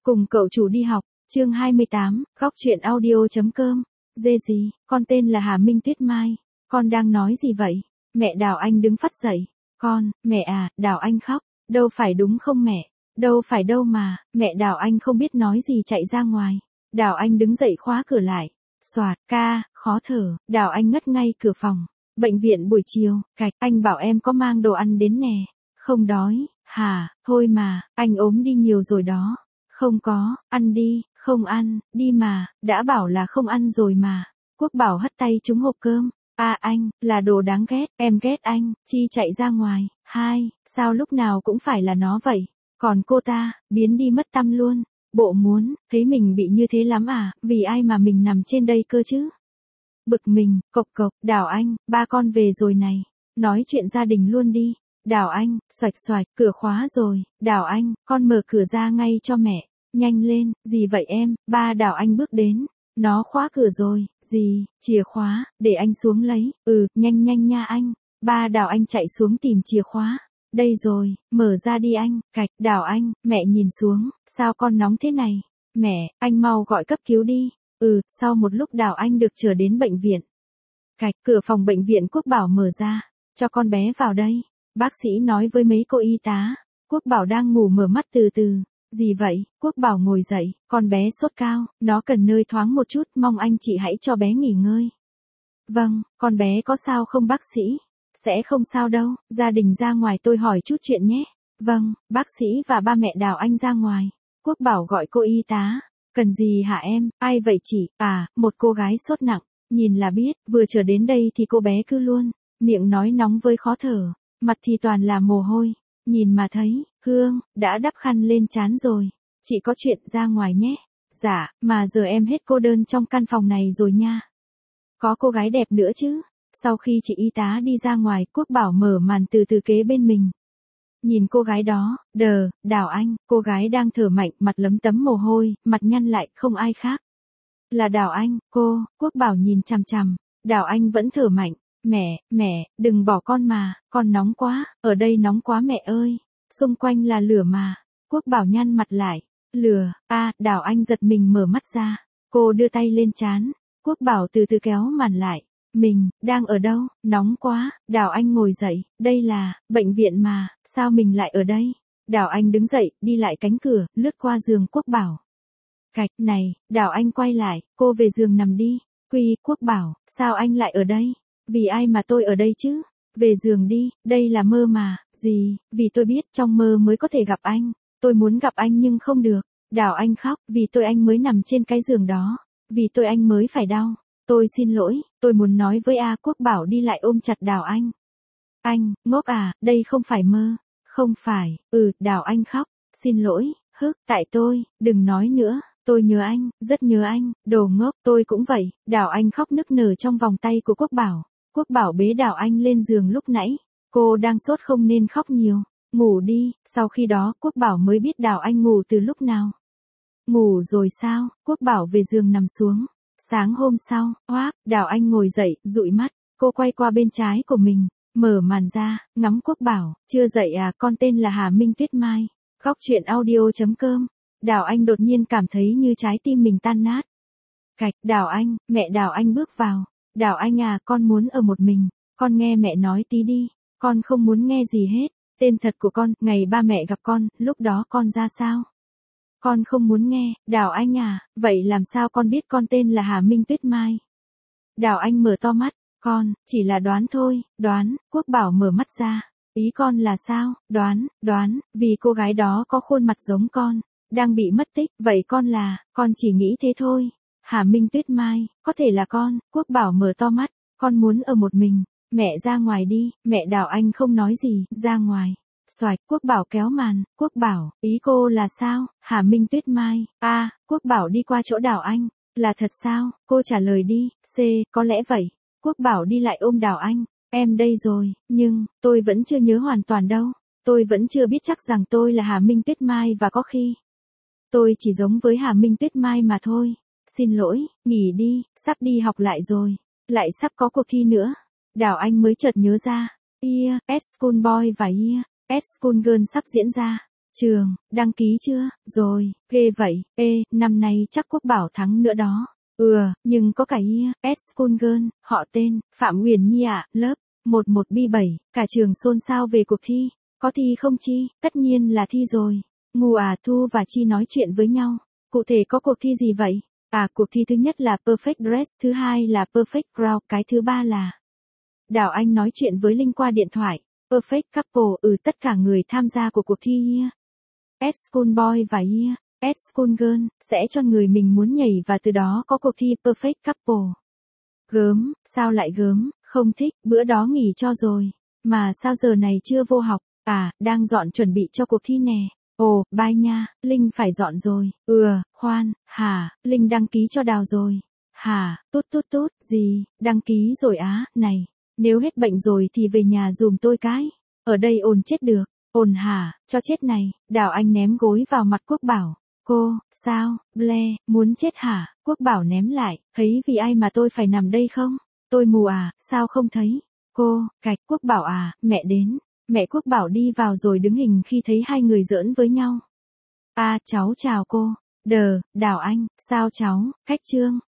Cùng cậu chủ đi học, chương 28, góc chuyện audio.com. Dê gì, con tên là Hà Minh Tuyết Mai. Con đang nói gì vậy? Mẹ Đào Anh đứng phắt dậy. Con, mẹ à, Đào Anh khóc. Đâu phải đúng không mẹ? Đâu phải đâu mà, mẹ Đào Anh không biết nói gì chạy ra ngoài. Đào Anh đứng dậy khóa cửa lại. Soạt, ca, khó thở, Đào Anh ngất ngay cửa phòng. Bệnh viện buổi chiều, cạch, anh bảo em có mang đồ ăn đến nè. Không đói, hả, thôi mà, anh ốm đi nhiều rồi đó. Không có, ăn đi, không ăn, đi mà, đã bảo là không ăn rồi mà. Quốc Bảo hất tay trúng hộp cơm. À anh, là đồ đáng ghét, em ghét anh, Chi chạy ra ngoài. Hai, sao lúc nào cũng phải là nó vậy? Còn cô ta, biến đi mất tăm luôn. Bộ muốn, thấy mình bị như thế lắm à, vì ai mà mình nằm trên đây cơ chứ? Bực mình, cộc cộc, Đào Anh, ba con về rồi này. Nói chuyện gia đình luôn đi. Đào Anh, xoạch xoạch, cửa khóa rồi. Đào Anh, con mở cửa ra ngay cho mẹ. Nhanh lên, gì vậy em? Ba Đào Anh bước đến. Nó khóa cửa rồi. Gì, chìa khóa, để anh xuống lấy. Nhanh nhanh nha anh. Ba Đào Anh chạy xuống tìm chìa khóa. Đây rồi, mở ra đi anh. Cạch, Đào Anh, mẹ nhìn xuống. Sao con nóng thế này? Mẹ, anh mau gọi cấp cứu đi. Sau một lúc Đào Anh được trở đến bệnh viện. Cạch, cửa phòng bệnh viện Quốc Bảo mở ra. Cho con bé vào đây. Bác sĩ nói với mấy cô y tá. Quốc Bảo đang ngủ mở mắt từ từ. Gì vậy? Quốc Bảo ngồi dậy. Con bé sốt cao. Nó cần nơi thoáng một chút. Mong anh chị hãy cho bé nghỉ ngơi. Vâng, con bé có sao không bác sĩ? Sẽ không sao đâu. Gia đình ra ngoài tôi hỏi chút chuyện nhé. Vâng, bác sĩ và ba mẹ Đào Anh ra ngoài. Quốc Bảo gọi cô y tá. Cần gì hả em? Ai vậy chị? À, một cô gái sốt nặng. Nhìn là biết, vừa trở đến đây thì cô bé cứ luôn. Miệng nói nóng với khó thở. Mặt thì toàn là mồ hôi. Nhìn mà thấy, Hương, đã đắp khăn lên trán rồi. Chị có chuyện ra ngoài nhé. Dạ, mà giờ em hết cô đơn trong căn phòng này rồi nha. Có cô gái đẹp nữa chứ. Sau khi chị y tá đi ra ngoài, Quốc Bảo mở màn từ từ kế bên mình. Nhìn cô gái đó, Đào Anh, cô gái đang thở mạnh, mặt lấm tấm mồ hôi, mặt nhăn lại, không ai khác. Là Đào Anh, Quốc Bảo nhìn chằm chằm. Đào Anh vẫn thở mạnh. Mẹ, đừng bỏ con mà, con nóng quá, ở đây nóng quá mẹ ơi. Xung quanh là lửa mà. Quốc Bảo nhăn mặt lại. Lửa, Đào Anh giật mình mở mắt ra. Cô đưa tay lên trán. Quốc Bảo từ từ kéo màn lại. Mình, đang ở đâu, nóng quá. Đào Anh ngồi dậy, đây là, bệnh viện mà, sao mình lại ở đây? Đào Anh đứng dậy, đi lại cánh cửa, lướt qua giường Quốc Bảo. Cạch, này, Đào Anh quay lại, cô về giường nằm đi. Quốc Bảo, sao anh lại ở đây? Vì ai mà tôi ở đây chứ? Về giường đi, đây là mơ mà. Gì, vì tôi biết trong mơ mới có thể gặp anh. Tôi muốn gặp anh nhưng không được. Đào Anh khóc, vì tôi anh mới nằm trên cái giường đó. Vì tôi anh mới phải đau. Tôi xin lỗi, tôi muốn nói với Quốc Bảo đi lại ôm chặt Đào Anh. Anh, ngốc à, đây không phải mơ. Không phải, Đào Anh khóc. Xin lỗi, tại tôi, đừng nói nữa. Tôi nhớ anh, rất nhớ anh, đồ ngốc, tôi cũng vậy. Đào Anh khóc nức nở trong vòng tay của Quốc Bảo. Quốc Bảo bế Đào Anh lên giường lúc nãy. Cô đang sốt không nên khóc nhiều. Ngủ đi, sau khi đó Quốc Bảo mới biết Đào Anh ngủ từ lúc nào. Ngủ rồi sao? Quốc Bảo về giường nằm xuống. Sáng hôm sau, Đào Anh ngồi dậy, dụi mắt. Cô quay qua bên trái của mình, mở màn ra, ngắm Quốc Bảo. Chưa dậy à, con tên là Hà Minh Tuyết Mai. Góc chuyện audio.com. Đào Anh đột nhiên cảm thấy như trái tim mình tan nát. Cạch, Đào Anh, mẹ Đào Anh bước vào. Đào Anh à, con muốn ở một mình. Con nghe mẹ nói tí đi. Con không muốn nghe gì hết. Tên thật của con, ngày ba mẹ gặp con, lúc đó con ra sao? Con không muốn nghe. Đào Anh à, vậy làm sao con biết con tên là Hà Minh Tuyết Mai? Đào Anh mở to mắt. Con, chỉ là đoán thôi, đoán. Quốc Bảo mở mắt ra. Ý con là sao? Đoán, vì cô gái đó có khuôn mặt giống con. Đang bị mất tích, vậy con chỉ nghĩ thế thôi. Hà Minh Tuyết Mai, có thể là con. Quốc Bảo mở to mắt. Con muốn ở một mình. Mẹ ra ngoài đi. Mẹ Đào Anh không nói gì, ra ngoài. Xoạch, Quốc Bảo kéo màn. Quốc Bảo, ý cô là sao? Hà Minh Tuyết Mai. Quốc Bảo đi qua chỗ Đào Anh. Là thật sao? Cô trả lời đi. Có lẽ vậy. Quốc Bảo đi lại ôm Đào Anh. Em đây rồi, nhưng, tôi vẫn chưa nhớ hoàn toàn đâu. Tôi vẫn chưa biết chắc rằng tôi là Hà Minh Tuyết Mai và có khi tôi chỉ giống với Hà Minh Tuyết Mai mà thôi. Xin lỗi, nghỉ đi, sắp đi học lại rồi. Lại sắp có cuộc thi nữa. Đào Anh mới chợt nhớ ra. S School Boy và S School Girl sắp diễn ra. Trường, đăng ký chưa? Rồi, ghê vậy, năm nay chắc Quốc Bảo thắng nữa đó. Nhưng có cả School Girl, họ tên, Phạm Uyển Nhi ạ, lớp 11B7, cả trường xôn xao về cuộc thi. Có thi không Chi? Tất nhiên là thi rồi. Ngu à, Thu và Chi nói chuyện với nhau. Cụ thể có cuộc thi gì vậy? Cuộc thi thứ nhất là Perfect Dress, thứ hai là Perfect Crowd, cái thứ ba là... Đào Anh nói chuyện với Linh qua điện thoại. Perfect Couple, tất cả người tham gia của cuộc thi School Boy và School Girl sẽ cho người mình muốn nhảy và từ đó có cuộc thi Perfect Couple. Gớm, sao lại gớm, không thích, bữa đó nghỉ cho rồi. Mà sao giờ này chưa vô học? Đang dọn chuẩn bị cho cuộc thi nè. Ồ, bye nha, Linh phải dọn rồi. Khoan, Linh đăng ký cho Đào rồi. Tút, gì, đăng ký rồi á, này, nếu hết bệnh rồi thì về nhà giùm tôi cái. Ở đây ồn chết được. Ồn cho chết này, Đào Anh ném gối vào mặt Quốc Bảo. Cô, sao, ble, muốn chết hả? Quốc Bảo ném lại, thấy vì ai mà tôi phải nằm đây không? Tôi mù sao không thấy? Cô, gạch Quốc Bảo mẹ đến. Mẹ Quốc Bảo đi vào rồi đứng hình khi thấy hai người giỡn với nhau. Cháu chào cô. Đào Anh, sao cháu, cách Trương,